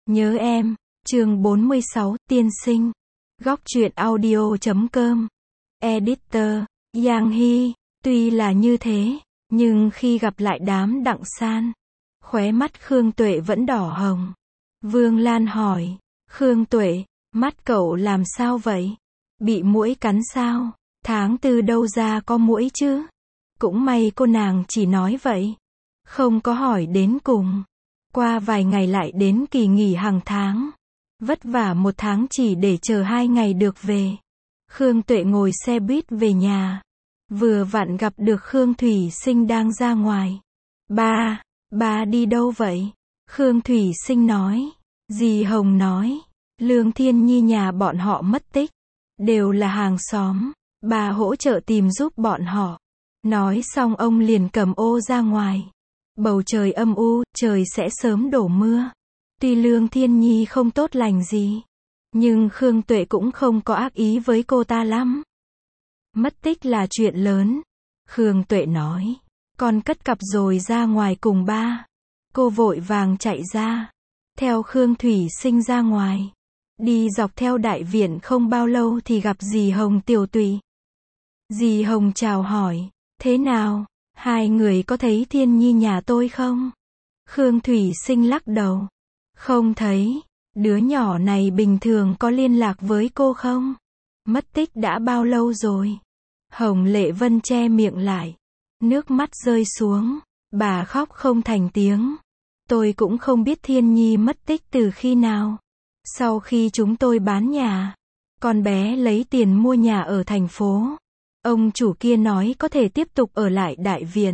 Nhớ em, chương 46, tiên sinh. Góc truyện audio.com. Editor, Giang Hy. Tuy là như thế, nhưng khi gặp lại đám Đặng San, khóe mắt Khương Tuệ vẫn đỏ hồng. Vương Lan hỏi, Khương Tuệ, mắt cậu làm sao vậy? Bị muỗi cắn sao? Tháng tư đâu ra có muỗi chứ? Cũng may cô nàng chỉ nói vậy, không có hỏi đến cùng. Qua vài ngày lại đến kỳ nghỉ hàng tháng. Vất vả một tháng chỉ để chờ 2 ngày được về. Khương Tuệ ngồi xe buýt về nhà. Vừa vặn gặp được Khương Thủy Sinh đang ra ngoài. Ba đi đâu vậy? Khương Thủy Sinh nói. Dì Hồng nói, Lương Thiên Nhi nhà bọn họ mất tích. Đều là hàng xóm. Bà hỗ trợ tìm giúp bọn họ. Nói xong ông liền cầm ô ra ngoài. Bầu trời âm u, trời sẽ sớm đổ mưa. Tuy Lương Thiên Nhi không tốt lành gì, nhưng Khương Tuệ cũng không có ác ý với cô ta lắm. Mất tích là chuyện lớn. Khương Tuệ nói, con cất cặp rồi ra ngoài cùng ba. Cô vội vàng chạy ra, theo Khương Thủy Sinh ra ngoài. Đi dọc theo đại viện không bao lâu thì gặp dì Hồng Tiểu Tụy. Dì Hồng chào hỏi, thế nào? Hai người có thấy Thiên Nhi nhà tôi không? Khương Thủy Sinh lắc đầu. Không thấy. Đứa nhỏ này bình thường có liên lạc với cô không? Mất tích đã bao lâu rồi? Hồng Lệ Vân che miệng lại. Nước mắt rơi xuống. Bà khóc không thành tiếng. Tôi cũng không biết Thiên Nhi mất tích từ khi nào. Sau khi chúng tôi bán nhà, con bé lấy tiền mua nhà ở thành phố. Ông chủ kia nói có thể tiếp tục ở lại đại viện.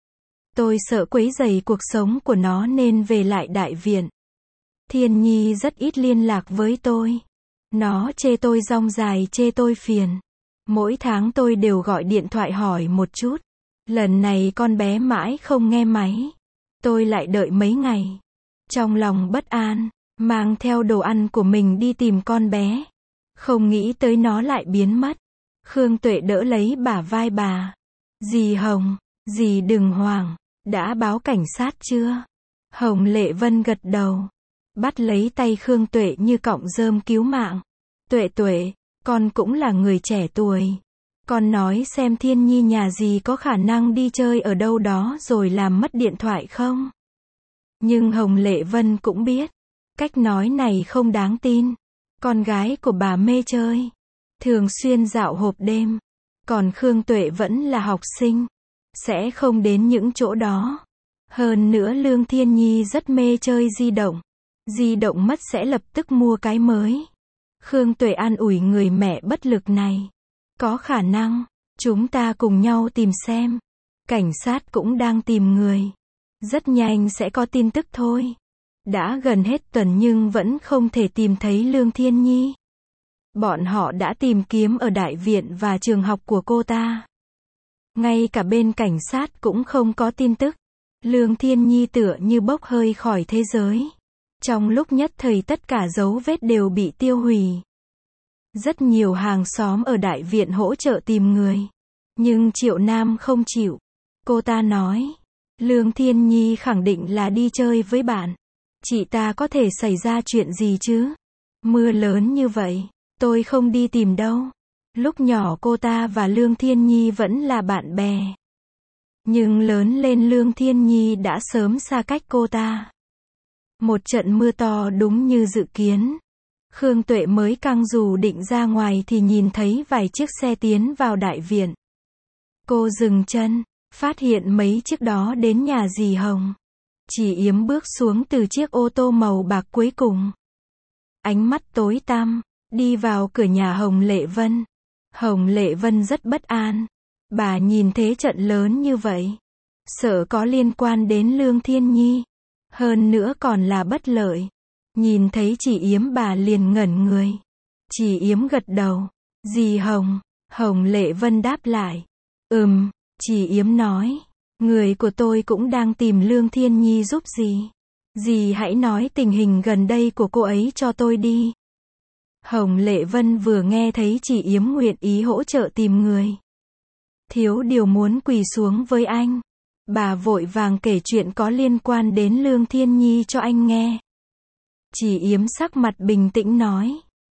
Tôi sợ quấy rầy cuộc sống của nó nên về lại đại viện. Thiên Nhi rất ít liên lạc với tôi. Nó chê tôi rong dài, chê tôi phiền. Mỗi tháng tôi đều gọi điện thoại hỏi một chút. Lần này con bé mãi không nghe máy. Tôi lại đợi mấy ngày. Trong lòng bất an, mang theo đồ ăn của mình đi tìm con bé. Không nghĩ tới nó lại biến mất. Khương Tuệ đỡ lấy bả vai bà. Dì Hồng, dì đừng hoảng. Đã báo cảnh sát chưa? Hồng Lệ Vân gật đầu. Bắt lấy tay Khương Tuệ như cọng rơm cứu mạng. Tuệ, con cũng là người trẻ tuổi. Con nói xem Thiên Nhi nhà dì có khả năng đi chơi ở đâu đó rồi làm mất điện thoại không? Nhưng Hồng Lệ Vân cũng biết, cách nói này không đáng tin. Con gái của bà mê chơi, thường xuyên dạo hộp đêm. Còn Khương Tuệ vẫn là học sinh, sẽ không đến những chỗ đó. Hơn nữa Lương Thiên Nhi rất mê chơi di động. Di động mất sẽ lập tức mua cái mới. Khương Tuệ an ủi người mẹ bất lực này. Có khả năng, chúng ta cùng nhau tìm xem. Cảnh sát cũng đang tìm người. Rất nhanh sẽ có tin tức thôi. Đã gần hết tuần nhưng vẫn không thể tìm thấy Lương Thiên Nhi. Bọn họ đã tìm kiếm ở đại viện và trường học của cô ta. Ngay cả bên cảnh sát cũng không có tin tức. Lương Thiên Nhi tựa như bốc hơi khỏi thế giới. Trong lúc nhất thời tất cả dấu vết đều bị tiêu hủy. Rất nhiều hàng xóm ở đại viện hỗ trợ tìm người. Nhưng Triệu Nam không chịu. Cô ta nói, Lương Thiên Nhi khẳng định là đi chơi với bạn. Chị ta có thể xảy ra chuyện gì chứ? Mưa lớn như vậy, tôi không đi tìm đâu. Lúc nhỏ cô ta và Lương Thiên Nhi vẫn là bạn bè. Nhưng lớn lên Lương Thiên Nhi đã sớm xa cách cô ta. Một trận mưa to đúng như dự kiến. Khương Tuệ mới căng dù định ra ngoài thì nhìn thấy vài chiếc xe tiến vào đại viện. Cô dừng chân, phát hiện mấy chiếc đó đến nhà dì Hồng. Chỉ Yếm bước xuống từ chiếc ô tô màu bạc cuối cùng. Ánh mắt tối tăm, đi vào cửa nhà Hồng Lệ Vân. Hồng Lệ Vân rất bất an. Bà nhìn thế trận lớn như vậy, sợ có liên quan đến Lương Thiên Nhi. Hơn nữa còn là bất lợi. Nhìn thấy chị Yếm bà liền ngẩn người. Chị Yếm gật đầu. Dì Hồng. Hồng Lệ Vân đáp lại. Chị Yếm nói. Người của tôi cũng đang tìm Lương Thiên Nhi giúp dì. Dì hãy nói tình hình gần đây của cô ấy cho tôi đi. Hồng Lệ Vân vừa nghe thấy chị Yếm nguyện ý hỗ trợ tìm người. Thiếu điều muốn quỳ xuống với anh. Bà vội vàng kể chuyện có liên quan đến Lương Thiên Nhi cho anh nghe. Chỉ Yếm sắc mặt bình tĩnh nói.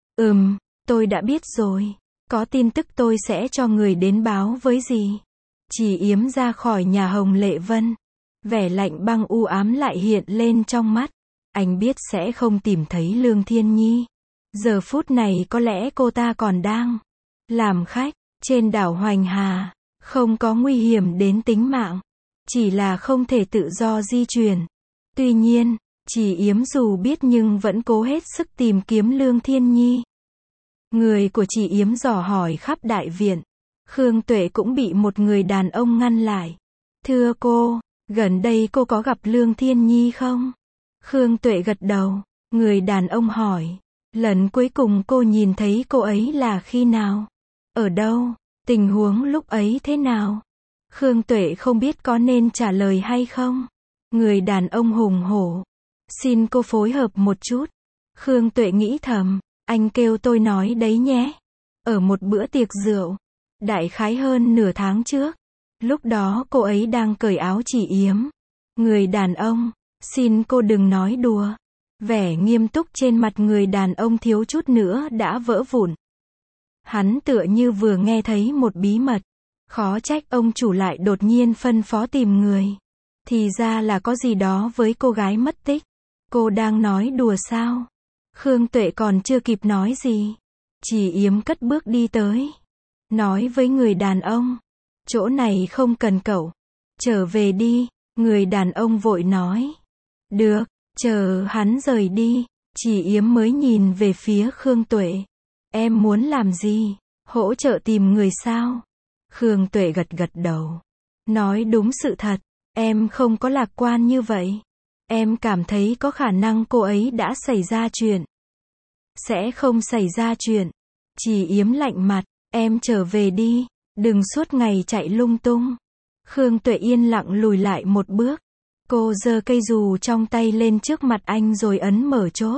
Tôi đã biết rồi. Có tin tức tôi sẽ cho người đến báo với gì. Chỉ Yếm ra khỏi nhà Hồng Lệ Vân. Vẻ lạnh băng u ám lại hiện lên trong mắt. Anh biết sẽ không tìm thấy Lương Thiên Nhi. Giờ phút này có lẽ cô ta còn đang làm khách trên đảo Hoành Hà. Không có nguy hiểm đến tính mạng. Chỉ là không thể tự do di chuyển. Tuy nhiên, Chỉ Yếm dù biết nhưng vẫn cố hết sức tìm kiếm Lương Thiên Nhi. Người của Chỉ Yếm dò hỏi khắp đại viện. Khương Tuệ cũng bị một người đàn ông ngăn lại. Thưa cô, gần đây cô có gặp Lương Thiên Nhi không? Khương Tuệ gật đầu. Người đàn ông hỏi. Lần cuối cùng cô nhìn thấy cô ấy là khi nào? Ở đâu? Tình huống lúc ấy thế nào? Khương Tuệ không biết có nên trả lời hay không. Người đàn ông hùng hổ. Xin cô phối hợp một chút. Khương Tuệ nghĩ thầm. Anh kêu tôi nói đấy nhé. Ở một bữa tiệc rượu. Đại khái hơn nửa tháng trước. Lúc đó cô ấy đang cởi áo Chỉ Yếm. Người đàn ông. Xin cô đừng nói đùa. Vẻ nghiêm túc trên mặt người đàn ông thiếu chút nữa đã vỡ vụn. Hắn tựa như vừa nghe thấy một bí mật. Khó trách ông chủ lại đột nhiên phân phó tìm người. Thì ra là có gì đó với cô gái mất tích. Cô đang nói đùa sao? Khương Tuệ còn chưa kịp nói gì. Chỉ Yếm cất bước đi tới. Nói với người đàn ông. Chỗ này không cần cậu. Trở về đi. Người đàn ông vội nói. Được. Chờ hắn rời đi. Chỉ Yếm mới nhìn về phía Khương Tuệ. Em muốn làm gì? Hỗ trợ tìm người sao? Khương Tuệ gật gật đầu. Nói đúng sự thật. Em không có lạc quan như vậy. Em cảm thấy có khả năng cô ấy đã xảy ra chuyện. Sẽ không xảy ra chuyện. Chỉ Yếm lạnh mặt. Em trở về đi. Đừng suốt ngày chạy lung tung. Khương Tuệ yên lặng lùi lại một bước. Cô giơ cây dù trong tay lên trước mặt anh rồi ấn mở chốt.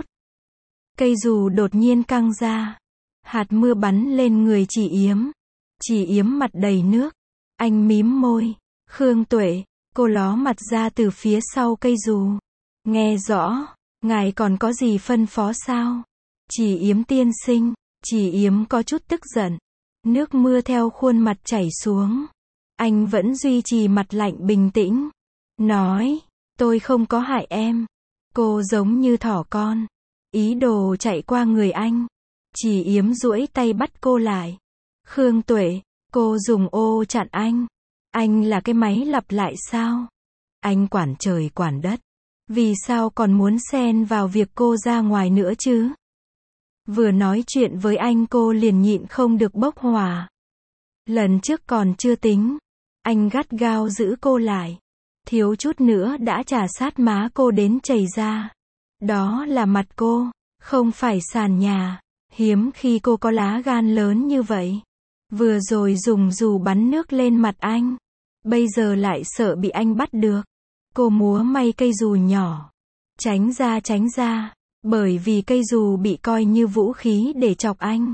Cây dù đột nhiên căng ra. Hạt mưa bắn lên người Chỉ Yếm. Chỉ Yếm mặt đầy nước. Anh mím môi. Khương Tuệ, cô ló mặt ra từ phía sau cây dù. Nghe rõ, ngài còn có gì phân phó sao? Chỉ Yếm tiên sinh. Chỉ Yếm có chút tức giận. Nước mưa theo khuôn mặt chảy xuống. Anh vẫn duy trì mặt lạnh bình tĩnh. Nói, tôi không có hại em. Cô giống như thỏ con. Ý đồ chạy qua người anh. Chỉ Yếm duỗi tay bắt cô lại. Khương Tuệ, cô dùng ô chặn anh. Anh là cái máy lặp lại sao? Anh quản trời quản đất. Vì sao còn muốn xen vào việc cô ra ngoài nữa chứ? Vừa nói chuyện với anh cô liền nhịn không được bốc hỏa. Lần trước còn chưa tính. Anh gắt gao giữ cô lại. Thiếu chút nữa đã trà sát má cô đến chảy ra. Đó là mặt cô, không phải sàn nhà. Hiếm khi cô có lá gan lớn như vậy. Vừa rồi dùng dù bắn nước lên mặt anh. Bây giờ lại sợ bị anh bắt được. Cô múa may cây dù nhỏ. Tránh ra. Bởi vì cây dù bị coi như vũ khí để chọc anh.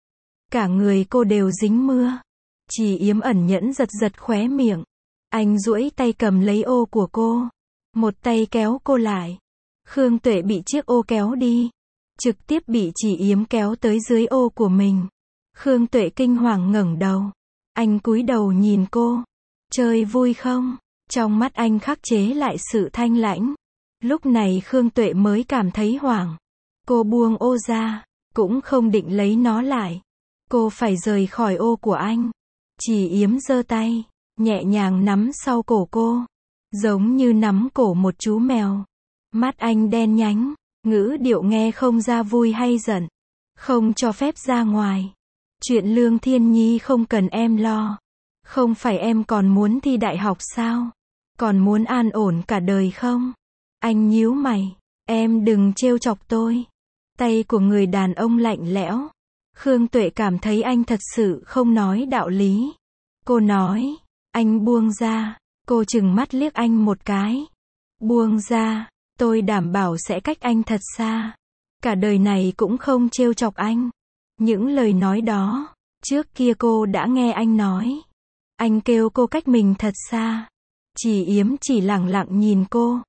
Cả người cô đều dính mưa. Chỉ Yếm ẩn nhẫn giật khóe miệng. Anh duỗi tay cầm lấy ô của cô. Một tay kéo cô lại. Khương Tuệ bị chiếc ô kéo đi. Trực tiếp bị Chỉ Yếm kéo tới dưới ô của mình. Khương Tuệ kinh hoàng ngẩng đầu. Anh cúi đầu nhìn cô. Chơi vui không? Trong mắt anh khắc chế lại sự thanh lãnh. Lúc này Khương Tuệ mới cảm thấy hoảng. Cô buông ô ra. Cũng không định lấy nó lại. Cô phải rời khỏi ô của anh. Chỉ Yếm giơ tay. Nhẹ nhàng nắm sau cổ cô. Giống như nắm cổ một chú mèo. Mắt anh đen nhánh. Ngữ điệu nghe không ra vui hay giận. Không cho phép ra ngoài. Chuyện Lương Thiên Nhi không cần em lo. Không phải em còn muốn thi đại học sao? Còn muốn an ổn cả đời không? Anh nhíu mày. Em đừng trêu chọc tôi. Tay của người đàn ông lạnh lẽo. Khương Tuệ cảm thấy anh thật sự không nói đạo lý. Cô nói. Anh buông ra. Cô trừng mắt liếc anh một cái. Buông ra. Tôi đảm bảo sẽ cách anh thật xa. Cả đời này cũng không trêu chọc anh. Những lời nói đó. Trước kia cô đã nghe anh nói. Anh kêu cô cách mình thật xa. Chỉ Yếm chỉ lẳng lặng nhìn cô.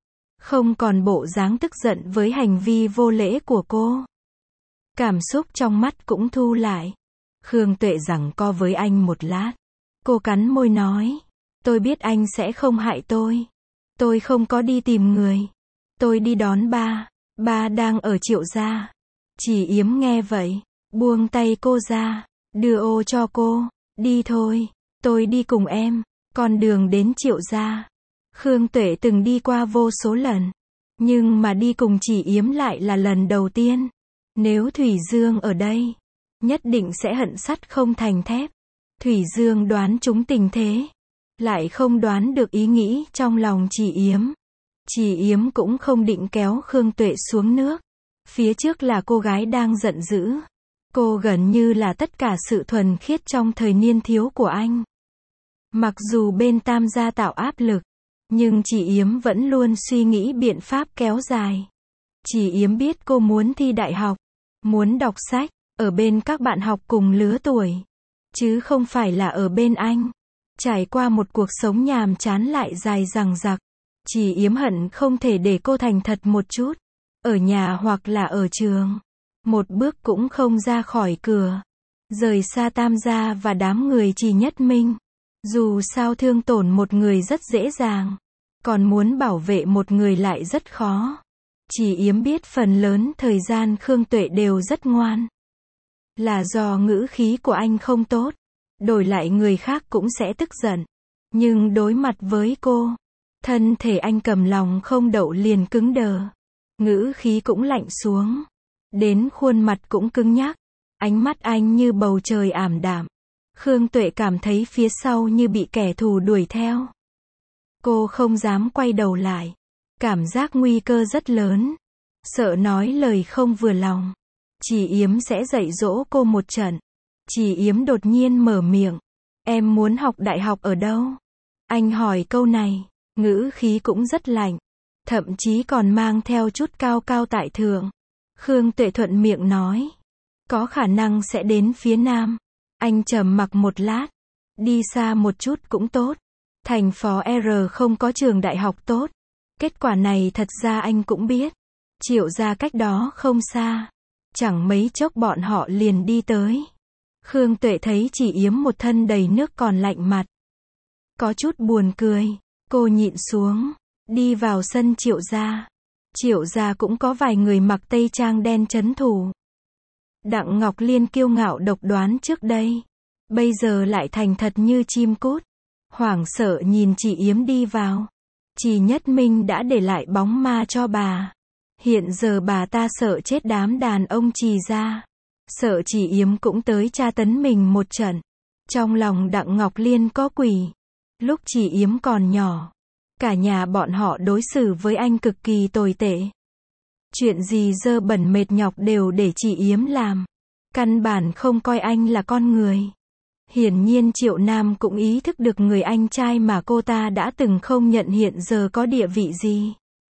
không còn bộ dáng tức giận với hành vi vô lễ của cô. Cảm xúc trong mắt cũng thu lại. Khương Tuệ giằng co với anh một lát. Cô cắn môi nói, tôi biết anh sẽ không hại tôi. Tôi không có đi tìm người. Tôi đi đón ba. Ba đang ở Triệu gia. Chỉ Yếm nghe vậy, buông tay cô ra, đưa ô cho cô. Đi thôi, tôi đi cùng em. Con đường đến Triệu gia, Khương Tuệ từng đi qua vô số lần. Nhưng mà đi cùng Chỉ Yếm lại là lần đầu tiên. Nếu Thủy Dương ở đây, nhất định sẽ hận sắt không thành thép. Thủy Dương đoán trúng tình thế, lại không đoán được ý nghĩ trong lòng Chỉ Yếm. Chỉ Yếm cũng không định kéo Khương Tuệ xuống nước. Phía trước là cô gái đang giận dữ. Cô gần như là tất cả sự thuần khiết trong thời niên thiếu của anh. Mặc dù bên Tam gia tạo áp lực, nhưng Chỉ Yếm vẫn luôn suy nghĩ biện pháp kéo dài. Chỉ Yếm biết cô muốn thi đại học, muốn đọc sách, ở bên các bạn học cùng lứa tuổi, chứ không phải là ở bên anh. Trải qua một cuộc sống nhàm chán lại dài dằng dặc, Chỉ Yếm hận không thể để cô thành thật một chút, ở nhà hoặc là ở trường, một bước cũng không ra khỏi cửa, rời xa Tam gia và đám người Chỉ Nhất Minh. Dù sao thương tổn một người rất dễ dàng, còn muốn bảo vệ một người lại rất khó. Chỉ Yếm biết phần lớn thời gian Khương Tuệ đều rất ngoan. Là do ngữ khí của anh không tốt, đổi lại người khác cũng sẽ tức giận. Nhưng đối mặt với cô, thân thể anh cầm lòng không đậu liền cứng đờ. Ngữ khí cũng lạnh xuống, đến khuôn mặt cũng cứng nhắc. Ánh mắt anh như bầu trời ảm đạm. Khương Tuệ cảm thấy phía sau như bị kẻ thù đuổi theo. Cô không dám quay đầu lại. Cảm giác nguy cơ rất lớn. Sợ nói lời không vừa lòng. Chỉ Yếm sẽ dạy dỗ cô một trận. Chỉ Yếm đột nhiên mở miệng. Em muốn học đại học ở đâu? Anh hỏi câu này, ngữ khí cũng rất lạnh. Thậm chí còn mang theo chút cao cao tại thượng. Khương Tuệ thuận miệng nói. Có khả năng sẽ đến phía Nam. Anh trầm mặc một lát. Đi xa một chút cũng tốt. Thành phố R không có trường đại học tốt. Kết quả này thật ra anh cũng biết. Triệu gia cách đó không xa. Chẳng mấy chốc bọn họ liền đi tới. Khương Tuệ thấy Chỉ Yếm một thân đầy nước còn lạnh mặt. Có chút buồn cười. Cô nhịn xuống. Đi vào sân Triệu gia. Triệu gia cũng có vài người mặc tây trang đen trấn thủ. Đặng Ngọc Liên kiêu ngạo độc đoán trước đây. Bây giờ lại thành thật như chim cút. Hoảng sợ nhìn Chỉ Yếm đi vào. Chỉ Nhất Minh đã để lại bóng ma cho bà. Hiện giờ bà ta sợ chết đám đàn ông Chỉ gia. Sợ Chỉ Yếm cũng tới tra tấn mình một trận. Trong lòng Đặng Ngọc Liên có quỷ. Lúc Chỉ Yếm còn nhỏ, cả nhà bọn họ đối xử với anh cực kỳ tồi tệ. Chuyện gì dơ bẩn mệt nhọc đều để Chỉ Yếm làm. Căn bản không coi anh là con người. Hiển nhiên Triệu Nam cũng ý thức được người anh trai mà cô ta đã từng không nhận hiện giờ có địa vị gì.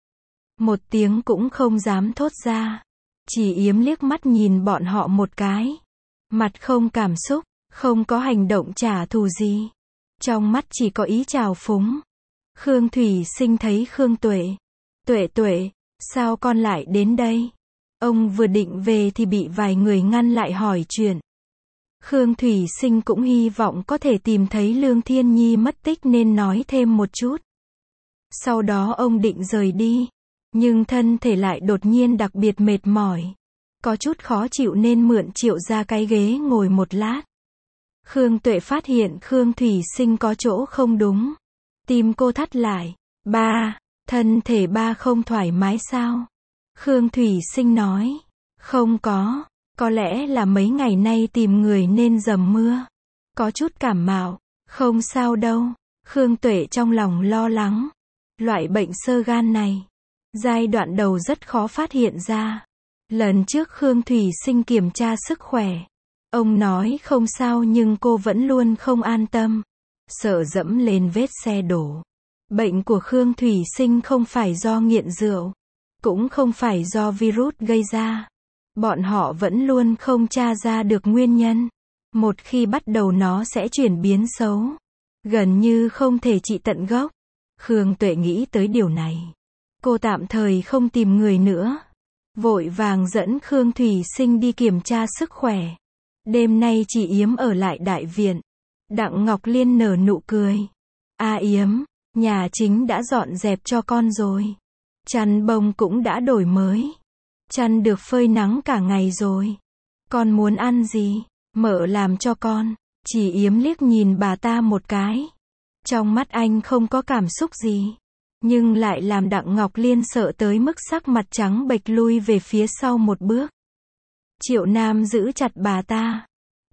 Một tiếng cũng không dám thốt ra. Chỉ Yếm liếc mắt nhìn bọn họ một cái. Mặt không cảm xúc, không có hành động trả thù gì. Trong mắt chỉ có ý trào phúng. Khương Thủy Sinh thấy Khương Tuệ. Tuệ Tuệ, sao con lại đến đây? Ông vừa định về thì bị vài người ngăn lại hỏi chuyện. Khương Thủy Sinh cũng hy vọng có thể tìm thấy Lương Thiên Nhi mất tích nên nói thêm một chút. Sau đó ông định rời đi. Nhưng thân thể lại đột nhiên đặc biệt mệt mỏi. Có chút khó chịu nên mượn Triệu gia cái ghế ngồi một lát. Khương Tuệ phát hiện Khương Thủy Sinh có chỗ không đúng. Tim cô thắt lại. Ba, thân thể ba không thoải mái sao? Khương Thủy Sinh nói. Không có lẽ là mấy ngày nay tìm người nên dầm mưa. Có chút cảm mạo. Không sao đâu. Khương Tuệ trong lòng lo lắng. Loại bệnh xơ gan này, giai đoạn đầu rất khó phát hiện ra. Lần trước Khương Thủy Sinh kiểm tra sức khỏe. Ông nói không sao nhưng cô vẫn luôn không an tâm. Sợ dẫm lên vết xe đổ. Bệnh của Khương Thủy Sinh không phải do nghiện rượu. Cũng không phải do virus gây ra. Bọn họ vẫn luôn không tra ra được nguyên nhân. Một khi bắt đầu nó sẽ chuyển biến xấu. Gần như không thể trị tận gốc. Khương Tuệ nghĩ tới điều này. Cô tạm thời không tìm người nữa. Vội vàng dẫn Khương Thủy Sinh đi kiểm tra sức khỏe. Đêm nay chị Yếm ở lại đại viện. Đặng Ngọc Liên nở nụ cười. A Yếm, nhà chính đã dọn dẹp cho con rồi. Chăn bông cũng đã đổi mới. Chăn được phơi nắng cả ngày rồi. Con muốn ăn gì? Mợ làm cho con. Chị Yếm liếc nhìn bà ta một cái. Trong mắt anh không có cảm xúc gì. Nhưng lại làm Đặng Ngọc Liên sợ tới mức sắc mặt trắng bệch lui về phía sau một bước. Triệu Nam giữ chặt bà ta.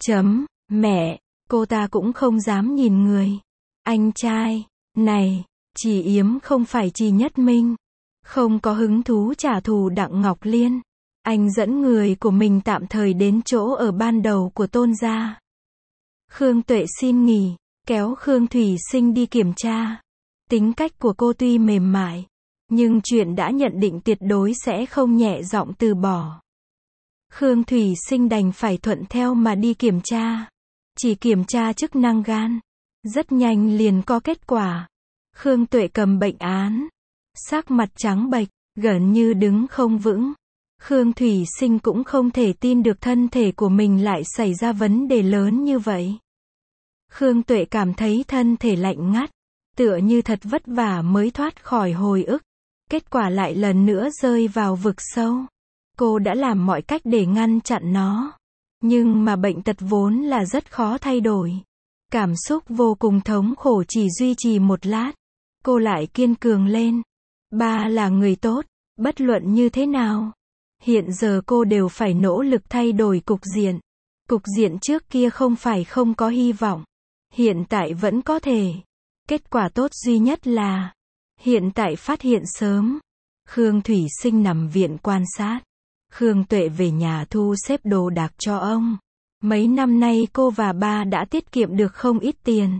Mẹ, cô ta cũng không dám nhìn người. Anh trai, này, chị Yếm không phải chị Nhất Minh. Không có hứng thú trả thù Đặng Ngọc Liên. Anh dẫn người của mình tạm thời đến chỗ ở ban đầu của Tôn gia. Khương Tuệ xin nghỉ, kéo Khương Thủy Sinh đi kiểm tra. Tính cách của cô tuy mềm mại, nhưng chuyện đã nhận định tuyệt đối sẽ không nhẹ giọng từ bỏ. Khương Thủy Sinh đành phải thuận theo mà đi kiểm tra. Chỉ kiểm tra chức năng gan. Rất nhanh liền có kết quả. Khương Tuệ cầm bệnh án. Sắc mặt trắng bệch, gần như đứng không vững. Khương Thủy Sinh cũng không thể tin được thân thể của mình lại xảy ra vấn đề lớn như vậy. Khương Tuệ cảm thấy thân thể lạnh ngắt, tựa như thật vất vả mới thoát khỏi hồi ức. Kết quả lại lần nữa rơi vào vực sâu. Cô đã làm mọi cách để ngăn chặn nó. Nhưng mà bệnh tật vốn là rất khó thay đổi. Cảm xúc vô cùng thống khổ chỉ duy trì một lát. Cô lại kiên cường lên. Ba là người tốt, bất luận như thế nào. Hiện giờ cô đều phải nỗ lực thay đổi cục diện. Cục diện trước kia không phải không có hy vọng. Hiện tại vẫn có thể. Kết quả tốt duy nhất là hiện tại phát hiện sớm. Khương Thủy Sinh nằm viện quan sát. Khương Tuệ về nhà thu xếp đồ đạc cho ông. Mấy năm nay cô và ba đã tiết kiệm được không ít tiền.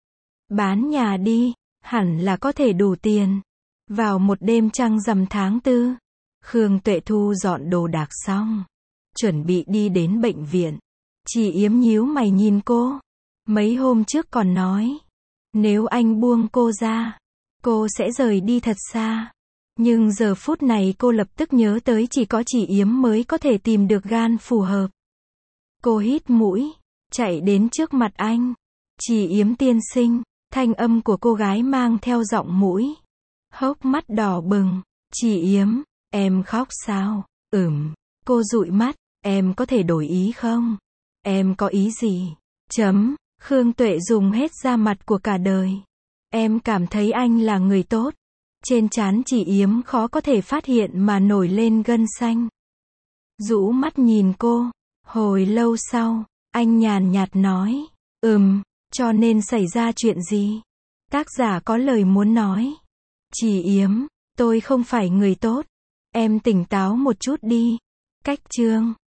Bán nhà đi, hẳn là có thể đủ tiền. Vào một đêm trăng rằm tháng 4, Khương Tuệ thu dọn đồ đạc xong, chuẩn bị đi đến bệnh viện. Chị Yếm nhíu mày nhìn cô. Mấy hôm trước còn nói, nếu anh buông cô ra, cô sẽ rời đi thật xa. Nhưng giờ phút này cô lập tức nhớ tới chỉ có chị Yếm mới có thể tìm được gan phù hợp. Cô hít mũi, chạy đến trước mặt anh. Chị Yếm tiên sinh, thanh âm của cô gái mang theo giọng mũi. Hốc mắt đỏ bừng. Chị Yếm, em khóc sao? Cô dụi mắt, em có thể đổi ý không? Em có ý gì? Khương Tuệ dùng hết da mặt của cả đời. Em cảm thấy anh là người tốt. Trên trán chị Yếm khó có thể phát hiện mà nổi lên gân xanh. Rũ mắt nhìn cô. Hồi lâu sau, anh nhàn nhạt nói. Cho nên xảy ra chuyện gì? Tác giả có lời muốn nói. Chị Yếm, tôi không phải người tốt. Em tỉnh táo một chút đi. Cách chương